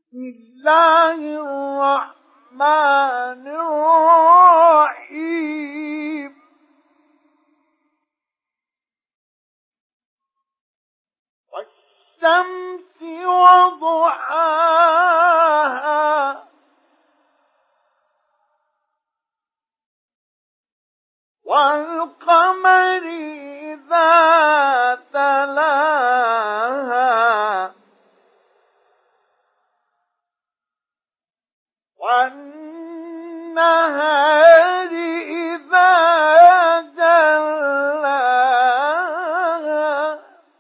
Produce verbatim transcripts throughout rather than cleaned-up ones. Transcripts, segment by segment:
بسم الله الرحمن الرحيم والشمس وضحاها والقمر إذا تلاها والنهار إذا جلاها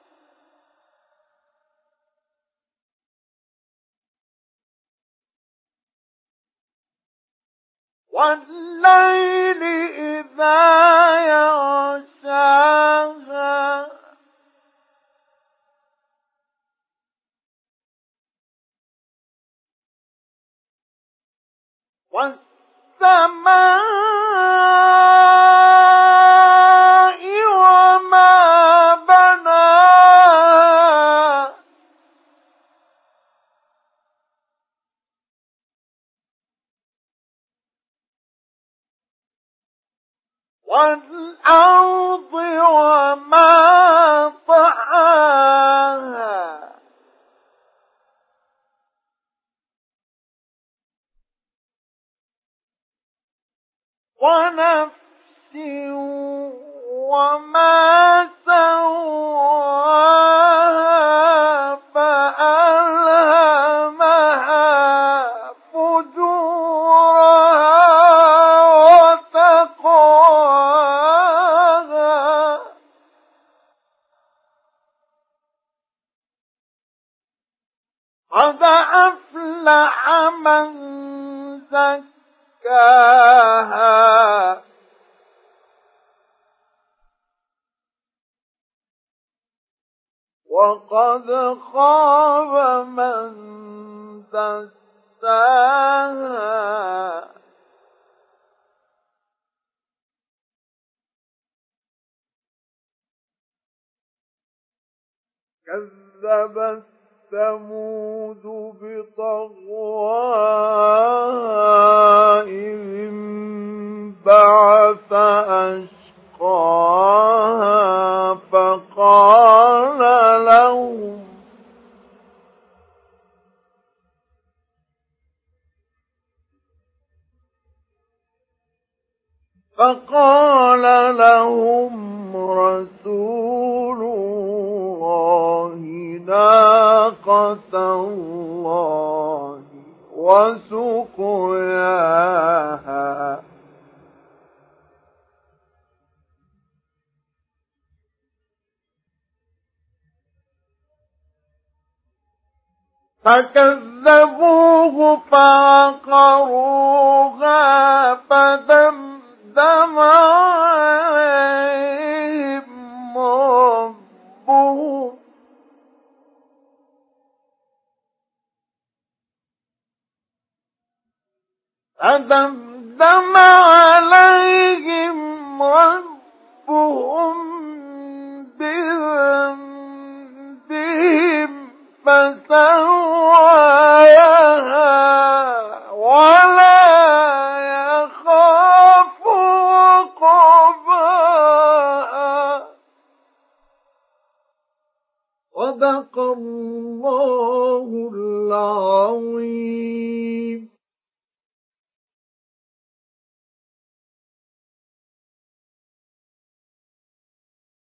والليل إذا يغشاها والسماء وما بناها والأرض وما طحاها ونفس وما سواها فألهمها فجورها وتقواها قد أفلح من زكاها وقد خاب من دساها كذبت ثمود بطغواها إذ انبعث أشقاها فقال لهم فقال لهم رسول الله ناقة الله وسقياها فكذبوه فعقروها فدمدم عليهم ربهم فدمدم عليهم ربهم بذنبهم فسواها